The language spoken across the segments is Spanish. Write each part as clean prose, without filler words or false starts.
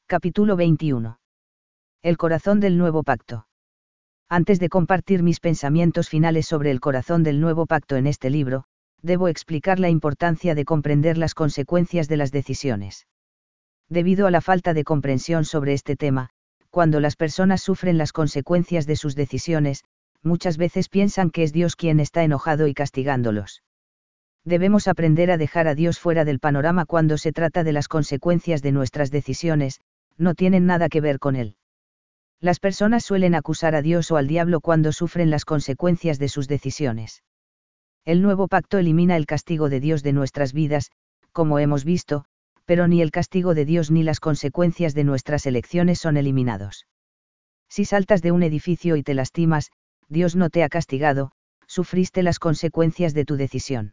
Capítulo 21. El corazón del nuevo pacto. Antes de compartir mis pensamientos finales sobre el corazón del nuevo pacto en este libro, debo explicar la importancia de comprender las consecuencias de las decisiones. Debido a la falta de comprensión sobre este tema, cuando las personas sufren las consecuencias de sus decisiones, muchas veces piensan que es Dios quien está enojado y castigándolos. Debemos aprender a dejar a Dios fuera del panorama cuando se trata de las consecuencias de nuestras decisiones, no tienen nada que ver con Él. Las personas suelen acusar a Dios o al diablo cuando sufren las consecuencias de sus decisiones. El nuevo pacto elimina el castigo de Dios de nuestras vidas, como hemos visto, pero ni el castigo de Dios ni las consecuencias de nuestras elecciones son eliminados. Si saltas de un edificio y te lastimas, Dios no te ha castigado, sufriste las consecuencias de tu decisión.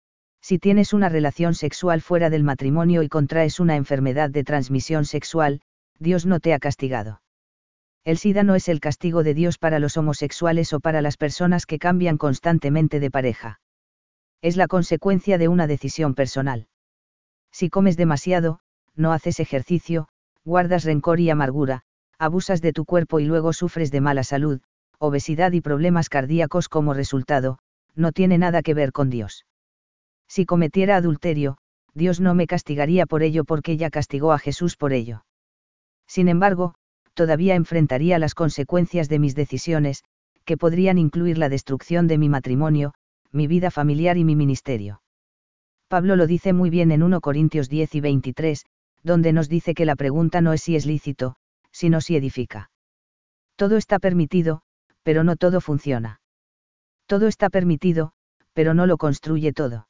Si tienes una relación sexual fuera del matrimonio y contraes una enfermedad de transmisión sexual, Dios no te ha castigado. El SIDA no es el castigo de Dios para los homosexuales o para las personas que cambian constantemente de pareja. Es la consecuencia de una decisión personal. Si comes demasiado, no haces ejercicio, guardas rencor y amargura, abusas de tu cuerpo y luego sufres de mala salud, obesidad y problemas cardíacos como resultado, no tiene nada que ver con Dios. Si cometiera adulterio, Dios no me castigaría por ello porque ya castigó a Jesús por ello. Sin embargo, todavía enfrentaría las consecuencias de mis decisiones, que podrían incluir la destrucción de mi matrimonio, mi vida familiar y mi ministerio. Pablo lo dice muy bien en 1 Corintios 10 y 23, donde nos dice que la pregunta no es si es lícito, sino si edifica. Todo está permitido, pero no todo funciona. Todo está permitido, pero no lo construye todo.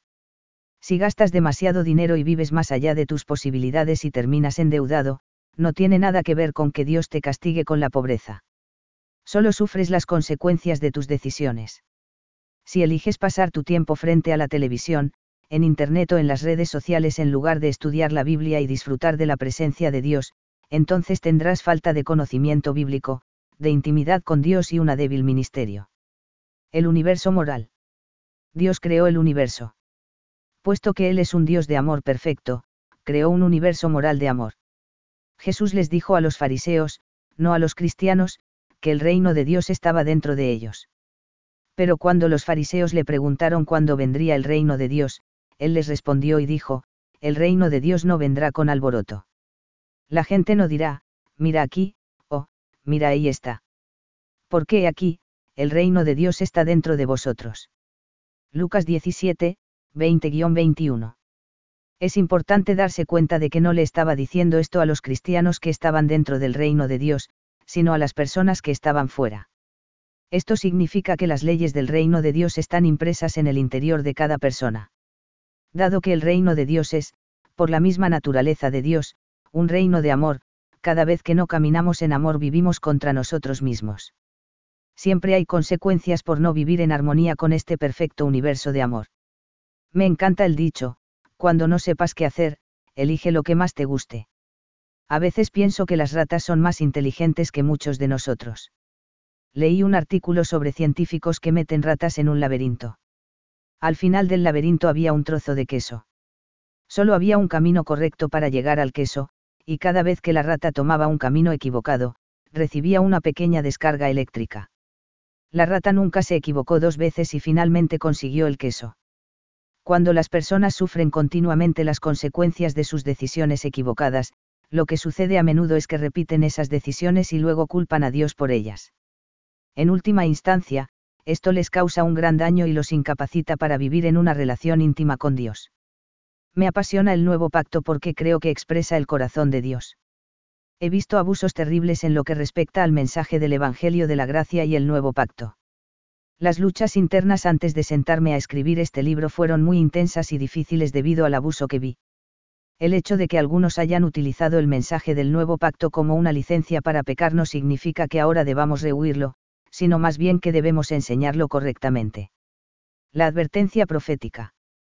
Si gastas demasiado dinero y vives más allá de tus posibilidades y terminas endeudado, no tiene nada que ver con que Dios te castigue con la pobreza. Solo sufres las consecuencias de tus decisiones. Si eliges pasar tu tiempo frente a la televisión, en Internet o en las redes sociales en lugar de estudiar la Biblia y disfrutar de la presencia de Dios, entonces tendrás falta de conocimiento bíblico, de intimidad con Dios y una débil ministerio. El universo moral. Dios creó el universo. Puesto que Él es un Dios de amor perfecto, creó un universo moral de amor. Jesús les dijo a los fariseos, no a los cristianos, que el reino de Dios estaba dentro de ellos. Pero cuando los fariseos le preguntaron cuándo vendría el reino de Dios, Él les respondió y dijo, el reino de Dios no vendrá con alboroto. La gente no dirá, mira aquí, o, mira ahí está. Porque aquí, el reino de Dios está dentro de vosotros. Lucas 17, 20-21. Es importante darse cuenta de que no le estaba diciendo esto a los cristianos que estaban dentro del reino de Dios, sino a las personas que estaban fuera. Esto significa que las leyes del reino de Dios están impresas en el interior de cada persona. Dado que el reino de Dios es, por la misma naturaleza de Dios, un reino de amor, cada vez que no caminamos en amor vivimos contra nosotros mismos. Siempre hay consecuencias por no vivir en armonía con este perfecto universo de amor. Me encanta el dicho, cuando no sepas qué hacer, elige lo que más te guste. A veces pienso que las ratas son más inteligentes que muchos de nosotros. Leí un artículo sobre científicos que meten ratas en un laberinto. Al final del laberinto había un trozo de queso. Solo había un camino correcto para llegar al queso, y cada vez que la rata tomaba un camino equivocado, recibía una pequeña descarga eléctrica. La rata nunca se equivocó 2 veces y finalmente consiguió el queso. Cuando las personas sufren continuamente las consecuencias de sus decisiones equivocadas, lo que sucede a menudo es que repiten esas decisiones y luego culpan a Dios por ellas. En última instancia, esto les causa un gran daño y los incapacita para vivir en una relación íntima con Dios. Me apasiona el nuevo pacto porque creo que expresa el corazón de Dios. He visto abusos terribles en lo que respecta al mensaje del Evangelio de la Gracia y el nuevo pacto. Las luchas internas antes de sentarme a escribir este libro fueron muy intensas y difíciles debido al abuso que vi. El hecho de que algunos hayan utilizado el mensaje del nuevo pacto como una licencia para pecar no significa que ahora debamos rehuirlo, sino más bien que debemos enseñarlo correctamente. La advertencia profética.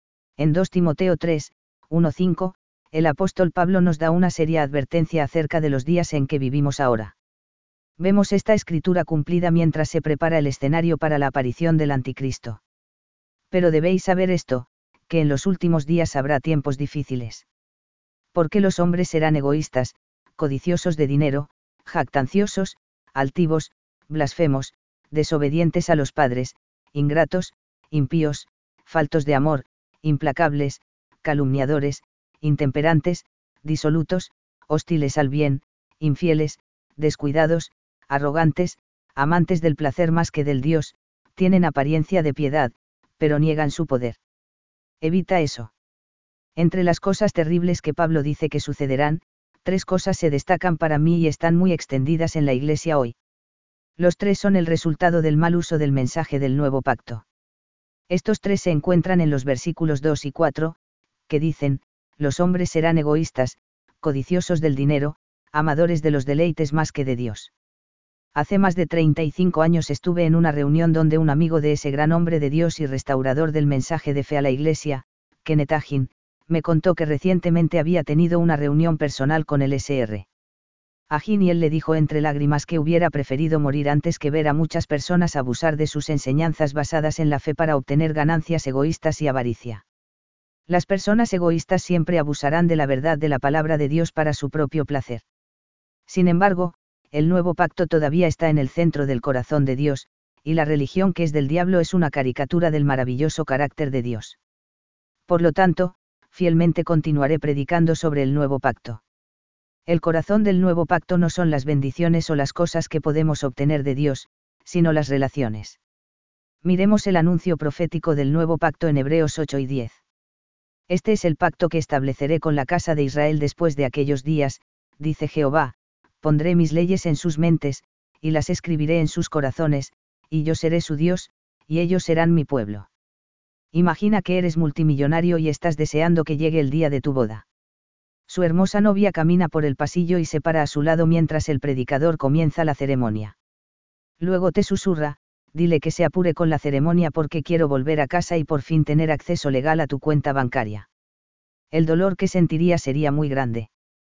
En 2 Timoteo 3, 1-5, el apóstol Pablo nos da una seria advertencia acerca de los días en que vivimos ahora. Vemos esta escritura cumplida mientras se prepara el escenario para la aparición del anticristo. Pero debéis saber esto, que en los últimos días habrá tiempos difíciles. Porque los hombres serán egoístas, codiciosos de dinero, jactanciosos, altivos, blasfemos, desobedientes a los padres, ingratos, impíos, faltos de amor, implacables, calumniadores, intemperantes, disolutos, hostiles al bien, infieles, descuidados, arrogantes, amantes del placer más que del Dios, tienen apariencia de piedad, pero niegan su poder. Evita eso. Entre las cosas terribles que Pablo dice que sucederán, 3 cosas se destacan para mí y están muy extendidas en la Iglesia hoy. Los 3 son el resultado del mal uso del mensaje del nuevo pacto. Estos 3 se encuentran en los versículos 2 y 4, que dicen: los hombres serán egoístas, codiciosos del dinero, amadores de los deleites más que de Dios. Hace más de 35 años estuve en una reunión donde un amigo de ese gran hombre de Dios y restaurador del mensaje de fe a la Iglesia, Kenneth Hagin, me contó que recientemente había tenido una reunión personal con el Sr. Hagin y él le dijo entre lágrimas que hubiera preferido morir antes que ver a muchas personas abusar de sus enseñanzas basadas en la fe para obtener ganancias egoístas y avaricia. Las personas egoístas siempre abusarán de la verdad de la palabra de Dios para su propio placer. Sin embargo, el nuevo pacto todavía está en el centro del corazón de Dios, y la religión que es del diablo es una caricatura del maravilloso carácter de Dios. Por lo tanto, fielmente continuaré predicando sobre el nuevo pacto. El corazón del nuevo pacto no son las bendiciones o las cosas que podemos obtener de Dios, sino las relaciones. Miremos el anuncio profético del nuevo pacto en Hebreos 8 y 10. Este es el pacto que estableceré con la casa de Israel después de aquellos días, dice Jehová: pondré mis leyes en sus mentes, y las escribiré en sus corazones, y yo seré su Dios, y ellos serán mi pueblo. Imagina que eres multimillonario y estás deseando que llegue el día de tu boda. Su hermosa novia camina por el pasillo y se para a su lado mientras el predicador comienza la ceremonia. Luego te susurra: dile que se apure con la ceremonia porque quiero volver a casa y por fin tener acceso legal a tu cuenta bancaria. El dolor que sentiría sería muy grande.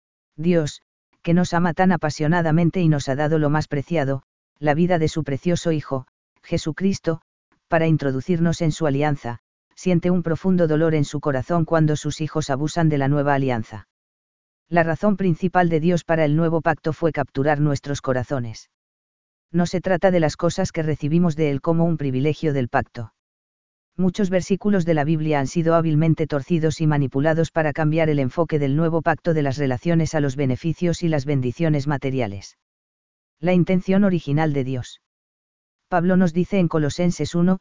Dios, que nos ama tan apasionadamente y nos ha dado lo más preciado, la vida de su precioso Hijo, Jesucristo, para introducirnos en su alianza, siente un profundo dolor en su corazón cuando sus hijos abusan de la nueva alianza. La razón principal de Dios para el nuevo pacto fue capturar nuestros corazones. No se trata de las cosas que recibimos de Él como un privilegio del pacto. Muchos versículos de la Biblia han sido hábilmente torcidos y manipulados para cambiar el enfoque del nuevo pacto de las relaciones a los beneficios y las bendiciones materiales. La intención original de Dios. Pablo nos dice en Colosenses 1,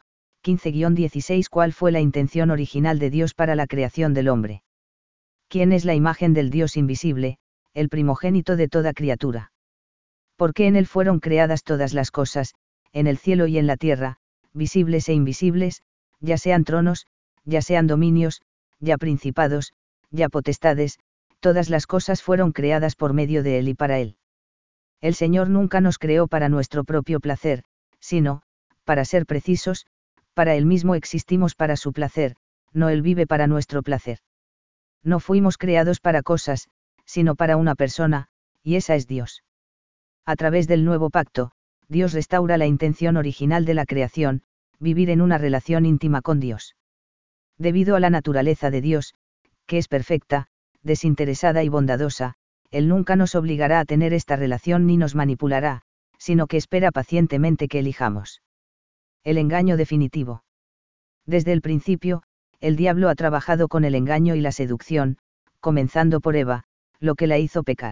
15-16 cuál fue la intención original de Dios para la creación del hombre. ¿Quién es la imagen del Dios invisible, el primogénito de toda criatura? Porque en Él fueron creadas todas las cosas, en el cielo y en la tierra, visibles e invisibles, ya sean tronos, ya sean dominios, ya principados, ya potestades, todas las cosas fueron creadas por medio de Él y para Él. El Señor nunca nos creó para nuestro propio placer, sino, para ser precisos, para Él mismo existimos para su placer, no Él vive para nuestro placer. No fuimos creados para cosas, sino para una persona, y esa es Dios. A través del nuevo pacto, Dios restaura la intención original de la creación, vivir en una relación íntima con Dios. Debido a la naturaleza de Dios, que es perfecta, desinteresada y bondadosa, Él nunca nos obligará a tener esta relación ni nos manipulará, sino que espera pacientemente que elijamos. El engaño definitivo. Desde el principio, el diablo ha trabajado con el engaño y la seducción, comenzando por Eva, lo que la hizo pecar.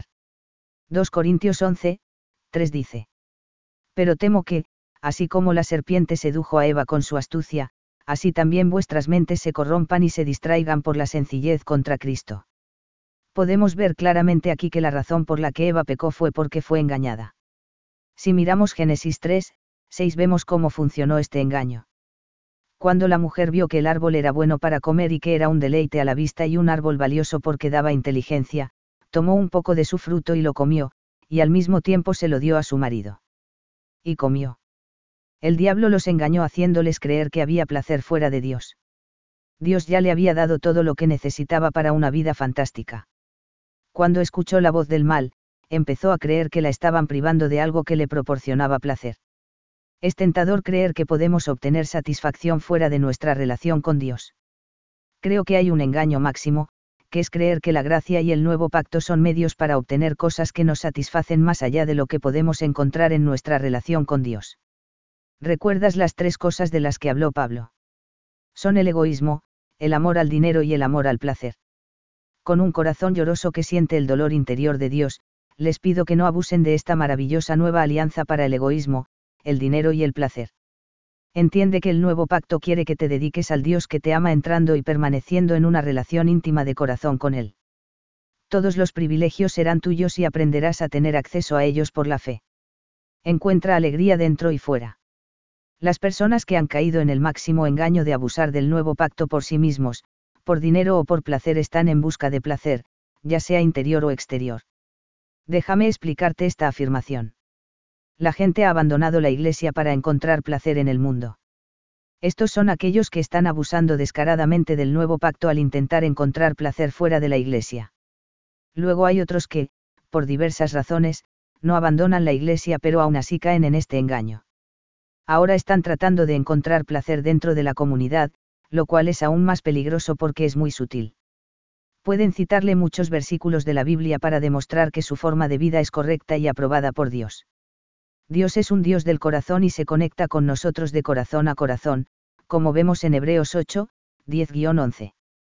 2 Corintios 11, 3 dice. Pero temo que, así como la serpiente sedujo a Eva con su astucia, así también vuestras mentes se corrompan y se distraigan por la sencillez contra Cristo. Podemos ver claramente aquí que la razón por la que Eva pecó fue porque fue engañada. Si miramos Génesis 3, 6 vemos cómo funcionó este engaño. Cuando la mujer vio que el árbol era bueno para comer y que era un deleite a la vista y un árbol valioso porque daba inteligencia, tomó un poco de su fruto y lo comió, y al mismo tiempo se lo dio a su marido. Y comió. El diablo los engañó haciéndoles creer que había placer fuera de Dios. Dios ya le había dado todo lo que necesitaba para una vida fantástica. Cuando escuchó la voz del mal, empezó a creer que la estaban privando de algo que le proporcionaba placer. Es tentador creer que podemos obtener satisfacción fuera de nuestra relación con Dios. Creo que hay un engaño máximo, que es creer que la gracia y el nuevo pacto son medios para obtener cosas que nos satisfacen más allá de lo que podemos encontrar en nuestra relación con Dios. ¿Recuerdas las tres cosas de las que habló Pablo? Son el egoísmo, el amor al dinero y el amor al placer. Con un corazón lloroso que siente el dolor interior de Dios, les pido que no abusen de esta maravillosa nueva alianza para el egoísmo, el dinero y el placer. Entiende que el nuevo pacto quiere que te dediques al Dios que te ama entrando y permaneciendo en una relación íntima de corazón con Él. Todos los privilegios serán tuyos y aprenderás a tener acceso a ellos por la fe. Encuentra alegría dentro y fuera. Las personas que han caído en el máximo engaño de abusar del nuevo pacto por sí mismos, por dinero o por placer están en busca de placer, ya sea interior o exterior. Déjame explicarte esta afirmación. La gente ha abandonado la iglesia para encontrar placer en el mundo. Estos son aquellos que están abusando descaradamente del nuevo pacto al intentar encontrar placer fuera de la iglesia. Luego hay otros que, por diversas razones, no abandonan la iglesia pero aún así caen en este engaño. Ahora están tratando de encontrar placer dentro de la comunidad, lo cual es aún más peligroso porque es muy sutil. Pueden citarle muchos versículos de la Biblia para demostrar que su forma de vida es correcta y aprobada por Dios. Dios es un Dios del corazón y se conecta con nosotros de corazón a corazón, como vemos en Hebreos 8, 10-11.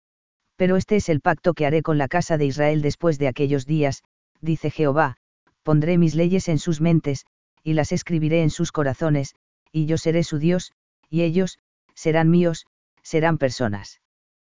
Pero este es el pacto que haré con la casa de Israel después de aquellos días, dice Jehová, pondré mis leyes en sus mentes, y las escribiré en sus corazones, y yo seré su Dios, y ellos, serán míos, serán personas.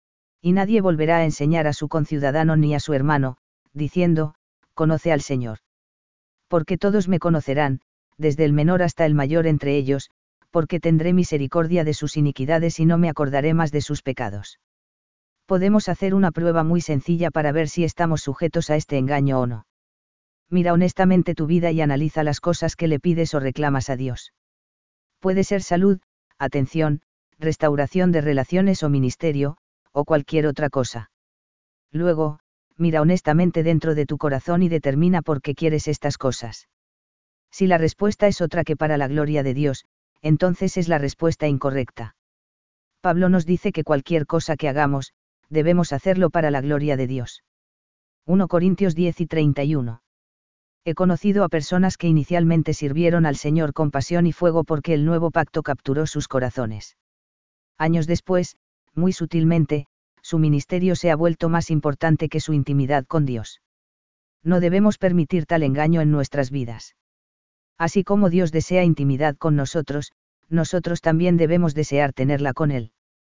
Y nadie volverá a enseñar a su conciudadano ni a su hermano, diciendo, conoce al Señor. Porque todos me conocerán, desde el menor hasta el mayor entre ellos, porque tendré misericordia de sus iniquidades y no me acordaré más de sus pecados. Podemos hacer una prueba muy sencilla para ver si estamos sujetos a este engaño o no. Mira honestamente tu vida y analiza las cosas que le pides o reclamas a Dios. Puede ser salud, atención, restauración de relaciones o ministerio, o cualquier otra cosa. Luego, mira honestamente dentro de tu corazón y determina por qué quieres estas cosas. Si la respuesta es otra que para la gloria de Dios, entonces es la respuesta incorrecta. Pablo nos dice que cualquier cosa que hagamos, debemos hacerlo para la gloria de Dios. 1 Corintios 10:31. He conocido a personas que inicialmente sirvieron al Señor con pasión y fuego porque el nuevo pacto capturó sus corazones. Años después, muy sutilmente, su ministerio se ha vuelto más importante que su intimidad con Dios. No debemos permitir tal engaño en nuestras vidas. Así como Dios desea intimidad con nosotros, nosotros también debemos desear tenerla con Él.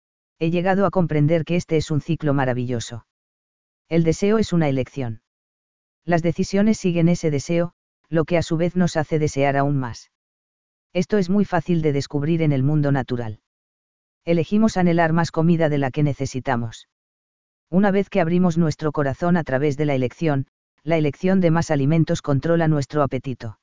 He llegado a comprender que este es un ciclo maravilloso. El deseo es una elección. Las decisiones siguen ese deseo, lo que a su vez nos hace desear aún más. Esto es muy fácil de descubrir en el mundo natural. Elegimos anhelar más comida de la que necesitamos. Una vez que abrimos nuestro corazón a través de la elección de más alimentos controla nuestro apetito.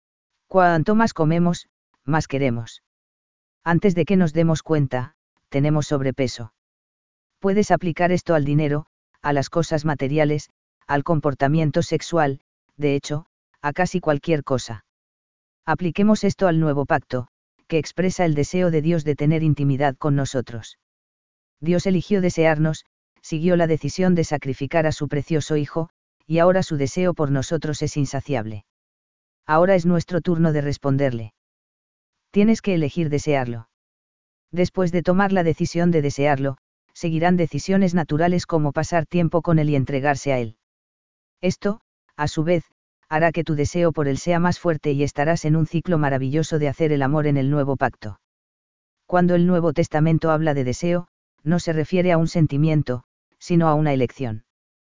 Cuanto más comemos, más queremos. Antes de que nos demos cuenta, tenemos sobrepeso. Puedes aplicar esto al dinero, a las cosas materiales, al comportamiento sexual, de hecho, a casi cualquier cosa. Apliquemos esto al nuevo pacto, que expresa el deseo de Dios de tener intimidad con nosotros. Dios eligió desearnos, siguió la decisión de sacrificar a su precioso Hijo, y ahora su deseo por nosotros es insaciable. Ahora es nuestro turno de responderle. Tienes que elegir desearlo. Después de tomar la decisión de desearlo, seguirán decisiones naturales como pasar tiempo con Él y entregarse a Él. Esto, a su vez, hará que tu deseo por Él sea más fuerte y estarás en un ciclo maravilloso de hacer el amor en el nuevo pacto. Cuando el Nuevo Testamento habla de deseo, no se refiere a un sentimiento, sino a una elección.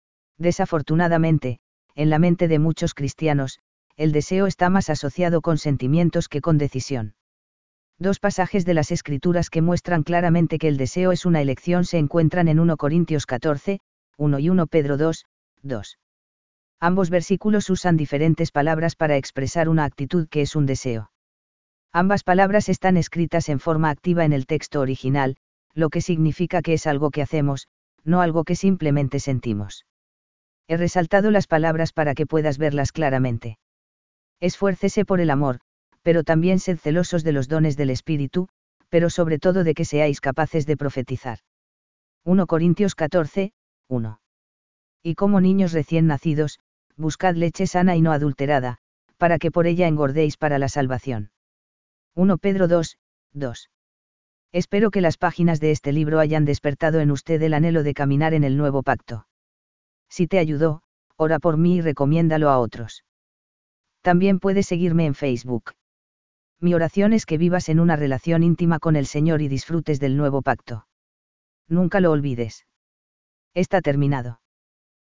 Desafortunadamente, en la mente de muchos cristianos, el deseo está más asociado con sentimientos que con decisión. Dos pasajes de las Escrituras que muestran claramente que el deseo es una elección se encuentran en 1 Corintios 14, 1 y 1 Pedro 2, 2. Ambos versículos usan diferentes palabras para expresar una actitud que es un deseo. Ambas palabras están escritas en forma activa en el texto original, lo que significa que es algo que hacemos, no algo que simplemente sentimos. He resaltado las palabras para que puedas verlas claramente. Esfuércese por el amor, pero también sed celosos de los dones del Espíritu, pero sobre todo de que seáis capaces de profetizar. 1 Corintios 14, 1. Y como niños recién nacidos, buscad leche sana y no adulterada, para que por ella engordéis para la salvación. 1 Pedro 2, 2. Espero que las páginas de este libro hayan despertado en usted el anhelo de caminar en el nuevo pacto. Si te ayudó, ora por mí y recomiéndalo a otros. También puedes seguirme en Facebook. Mi oración es que vivas en una relación íntima con el Señor y disfrutes del nuevo pacto. Nunca lo olvides. Está terminado.